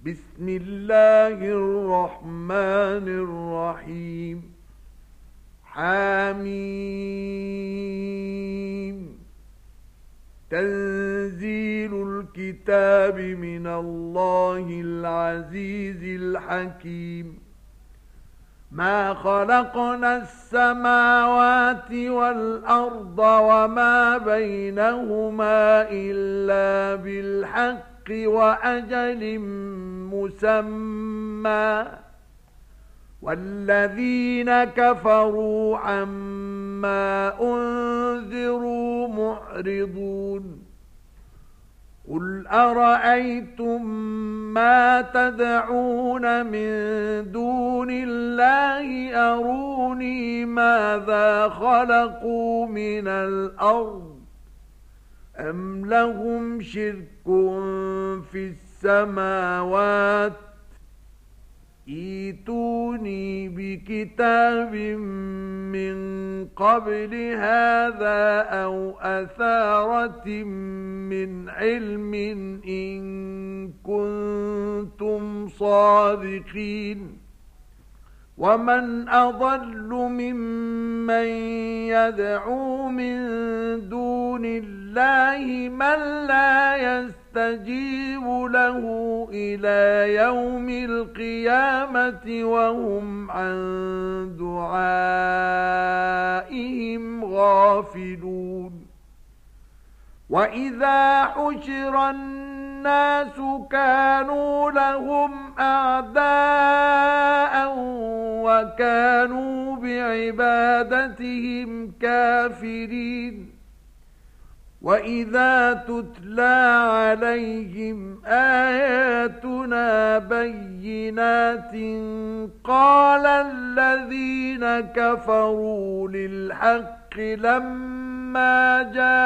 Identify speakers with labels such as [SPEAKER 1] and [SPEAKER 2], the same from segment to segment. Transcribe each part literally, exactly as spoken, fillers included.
[SPEAKER 1] بسم الله الرحمن الرحيم. حميم. تنزيل الكتاب من الله العزيز الحكيم. ما خلقنا السماوات والأرض وما بينهما إلا بالحق وأجل مسمى، والذين كفروا عما أنذروا معرضون. قل أرأيتم ما تدعون من دون الله أروني ماذا خلقوا من الأرض أم لهم شرك في السماوات ائتوني بكتاب من قبل هذا أو أثارة من علم إن كنتم صادقين. ومن أضل ممن يدعو من دون الله من لا يستجيب له إلى يوم القيامة وهم عن دعائهم غافلون. وإذا حشر الناس كانوا لهم أعداء وكانوا بعبادتهم كافرين. وإذا تتلى عليهم آياتنا بينات قال الذين كفروا للحق لما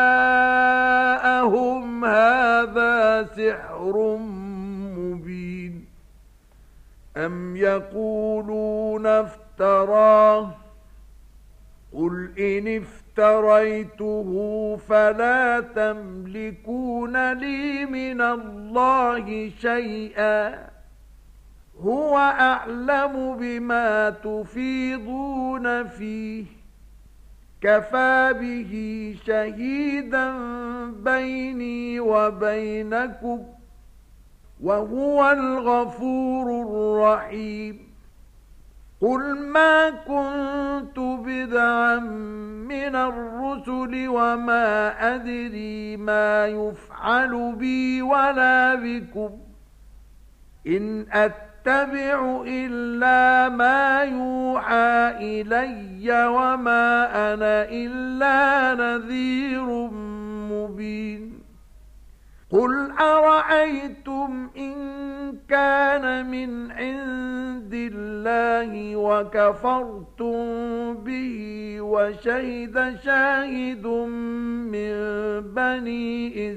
[SPEAKER 1] جاءهم هذا سحر مبين. أم يقولون افتراه قل إن افتريته فلا تملكون لي من الله شيئا هو أعلم بما تفيضون فيه كفى به شهيدا بيني وبينكم وهو الغفور الرحيم. قل ما كنت بدعا من الرسل وما أدري ما يفعل بي ولا بكم إن أتبع إلا ما يوحى إلي وما أنا إلا نذير مبين. قل أرأيتم إن كان من عند الله وكفرتم به وشهد شاهد من بني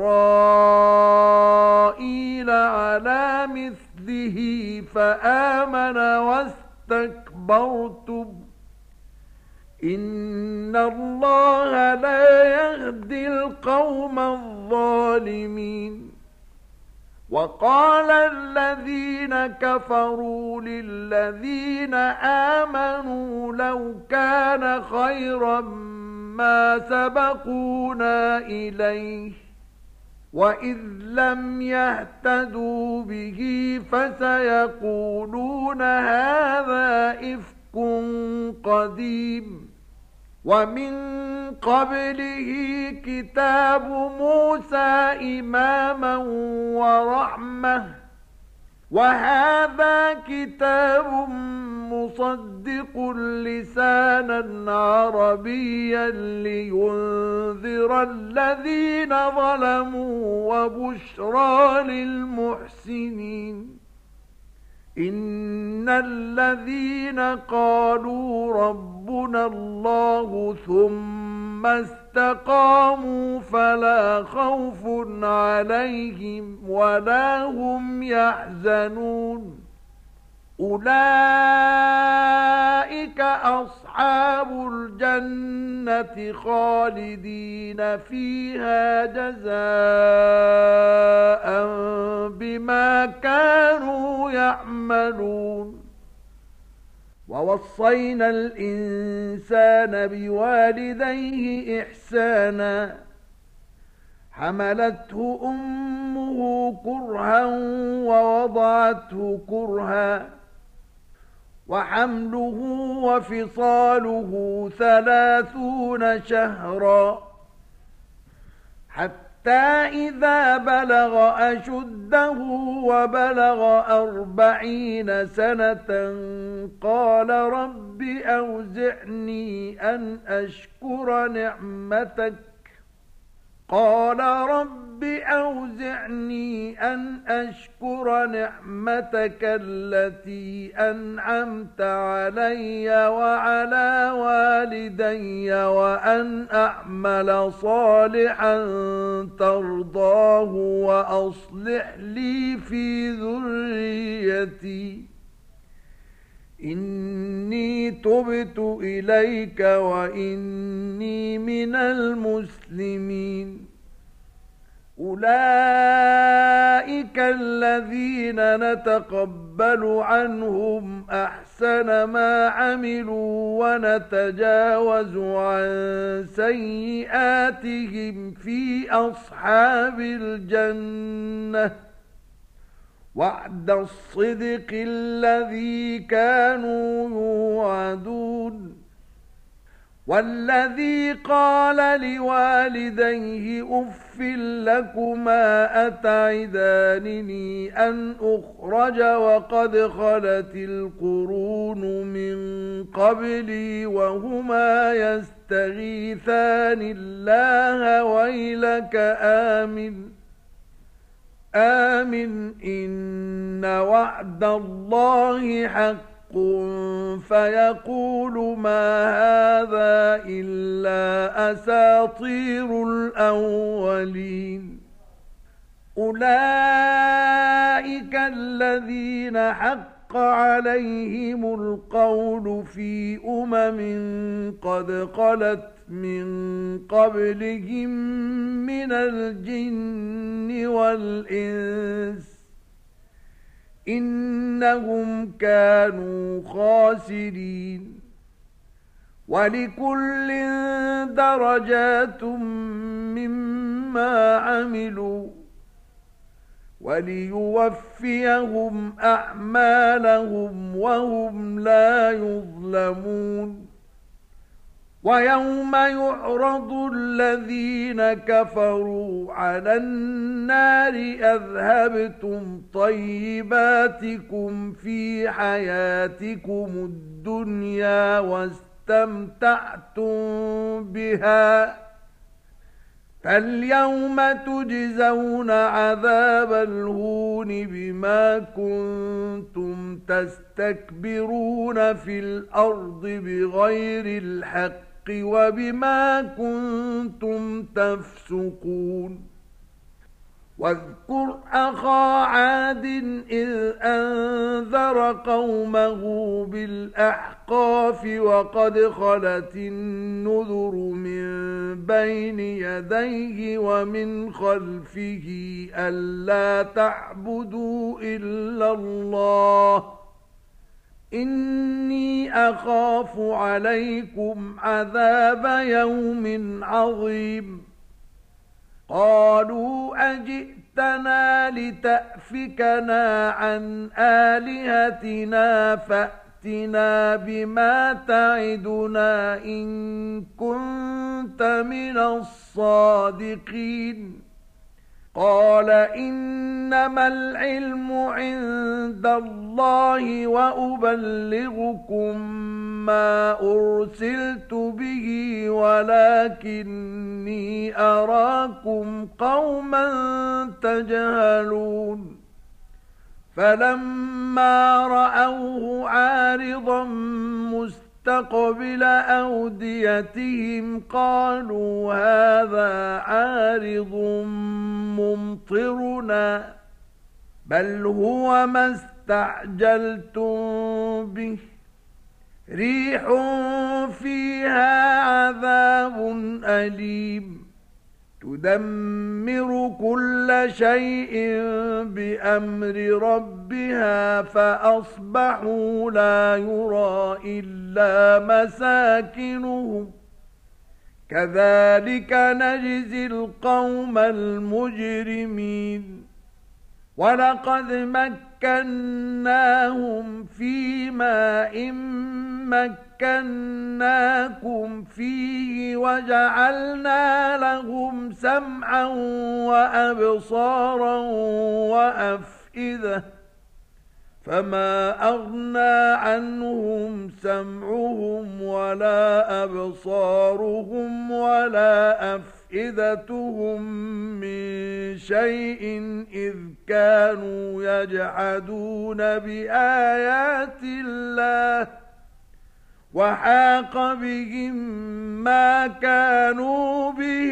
[SPEAKER 1] إسرائيل على مثله فآمن واستكبرتم إن الله لا يهدي القوم الظالمين. وقال الذين كفروا للذين آمنوا لو كان خيرا ما سبقونا إليه وإذ لم يهتدوا به فسيقولون هذا إفك قديم. ومن قبله كتاب موسى إماما ورحمة وهذا كتاب مصدق لسانا عربيا لينذر الذين ظلموا وبشرى للمحسنين. إن الذين قالوا ربنا الله ثم استقاموا فلا خوف عليهم ولا هم يحزنون. أولئك أصحاب أصحاب الجنة خالدين فيها جزاء بما كانوا يعملون. ووصينا الإنسان بوالديه إحسانا حملته أمه كرها ووضعته كرها وحمله وفصاله ثلاثون شهرا حتى إذا بلغ أشده وبلغ أربعين سنة قال رب أوزعني أن أشكر نعمتك قال رب أوزعني أن أشكر نعمتك التي أنعمت علي وعلى والدي وأن أعمل صالحا ترضاه وأصلح لي في ذريتي إني تبت إليك وإني من المسلمين. أولئك الذين نتقبل عنهم أحسن ما عملوا ونتجاوز عن سيئاتهم في أصحاب الجنة وعد الصدق الذي كانوا يوعدون. والذي قال لوالديه أف لكما أتعدانني أن أخرج وقد خلت القرون من قبلي وهما يستغيثان الله ويلك آمن آمن إن وعد الله حق فيقول ما هذا إلا أساطير الأولين. أولئك الذين حق عليهم القول في أمم قد خلت من قبلهم من الجن والإنس إنهم كانوا خاسرين. ولكل درجات مما عملوا وليوفيهم أعمالهم وهم لا يظلمون. ويوم يعرض الذين كفروا على النار أذهبتم طيباتكم في حياتكم الدنيا واستمتعتم بها فاليوم تجزون عذاب الهون بما كنتم تستكبرون في الأرض بغير الحق وبما كنتم تفسقون. واذكر أخا عاد إذ أنذر قومه بالأحقاف وقد خلت النذر من بين يديه ومن خلفه ألا تعبدوا إلا الله إني أخاف عليكم عذاب يوم عظيم. قالوا أجئتنا لتأفكنا عن آلهتنا فأتنا بما تعدنا إن كنت من الصادقين. قال إنما العلم عند الله وأبلغكم ما أرسلت به ولكني أراكم قوما تجهلون. فلما رأوه عارضا مستقبل أوديتهم قالوا هذا عارض ممطرنا بل هو ما استعجلتم به ريح فيها عذاب أليم تدمر كل شيء بأمر ربها فأصبحوا لا يرى إلا مساكنهم كذلك نجزي القوم المجرمين ولقد مكناهم في ماء مكناكم فيه وجعلنا لهم سمعا وأبصارا وأفئدة فما أغنى عنهم سمعهم ولا أبصارهم ولا أفئدتهم من شيء إذ كانوا يجحدون بآيات الله وحاق بهم ما كانوا به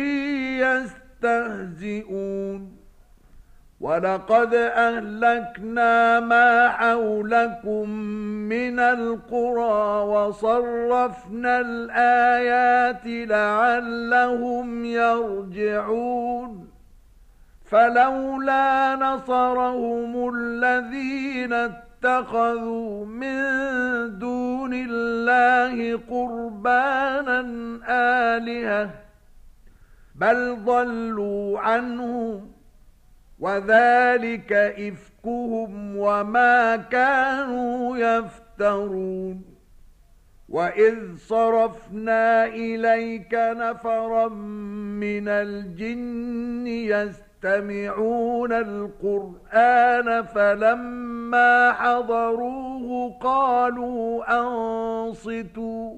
[SPEAKER 1] يستهزئون ولقد أهلكنا ما حولكم من القرى وصرفنا الآيات لعلهم يرجعون فلولا نصرهم الذين اتخذوا من دون الله قربانا آلهة بل ضلوا عنهم وذلك إفكهم وما كانوا يفترون وإذ صرفنا إليك نفرا من الجن يستمعون القرآن فلما حضروه قالوا أنصتوا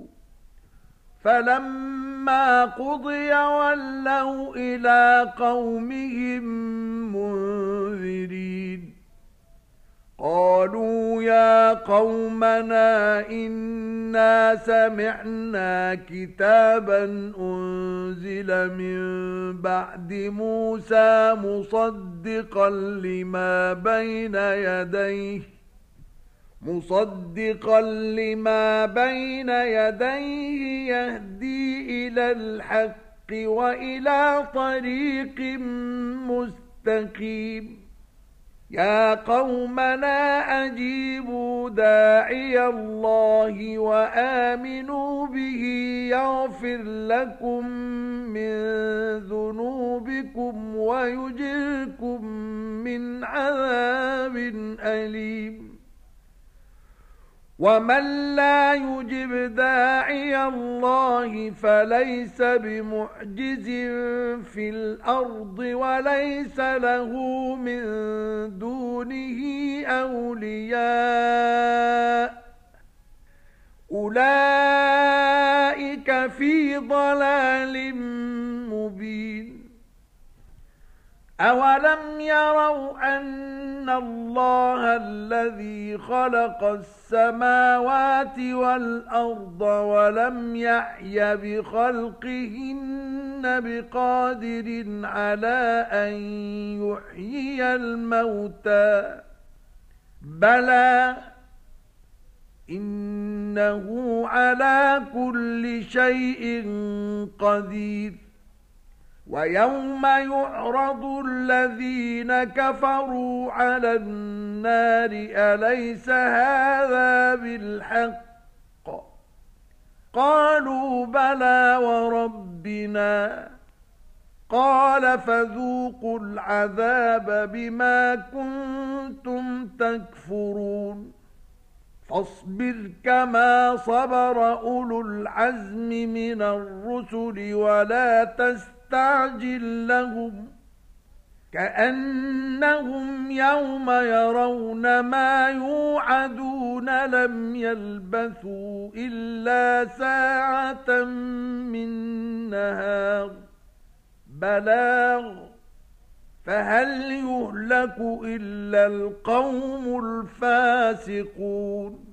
[SPEAKER 1] فلما قضي ولوا إلى قومهم منذرين قالوا يا قومنا إنا سمعنا كتابا أنزل من بعد موسى مصدقا لما بين يديه مصدقا لما بين يديه يهدي إلى الحق وإلى طريق مستقيم يا قومنا أجيبوا داعي الله وآمنوا به يغفر لكم من ذنوبكم ويجركم من عذاب أليم ومن لا يجب داعي الله فليس بمعجز في الأرض وليس له من دونه أولياء أولئك في ضلال مبين أولم يروا أن الله الذي خلق السماوات والأرض ولم يعي بخلقهن بقادر على أن يحيي الموتى بلى إنه على كل شيء قدير ويوم يعرض الذين كفروا على النار أليس هذا بالحق قالوا بلى وربنا قال فذوقوا العذاب بما كنتم تكفرون فاصبر كما صبر أولو العزم من الرسل ولا تستعجل استعجل لهم كأنهم يوم يرون ما يوعدون لم يلبثوا إلا ساعة من نهار بلاغ فهل يهلك إلا القوم الفاسقون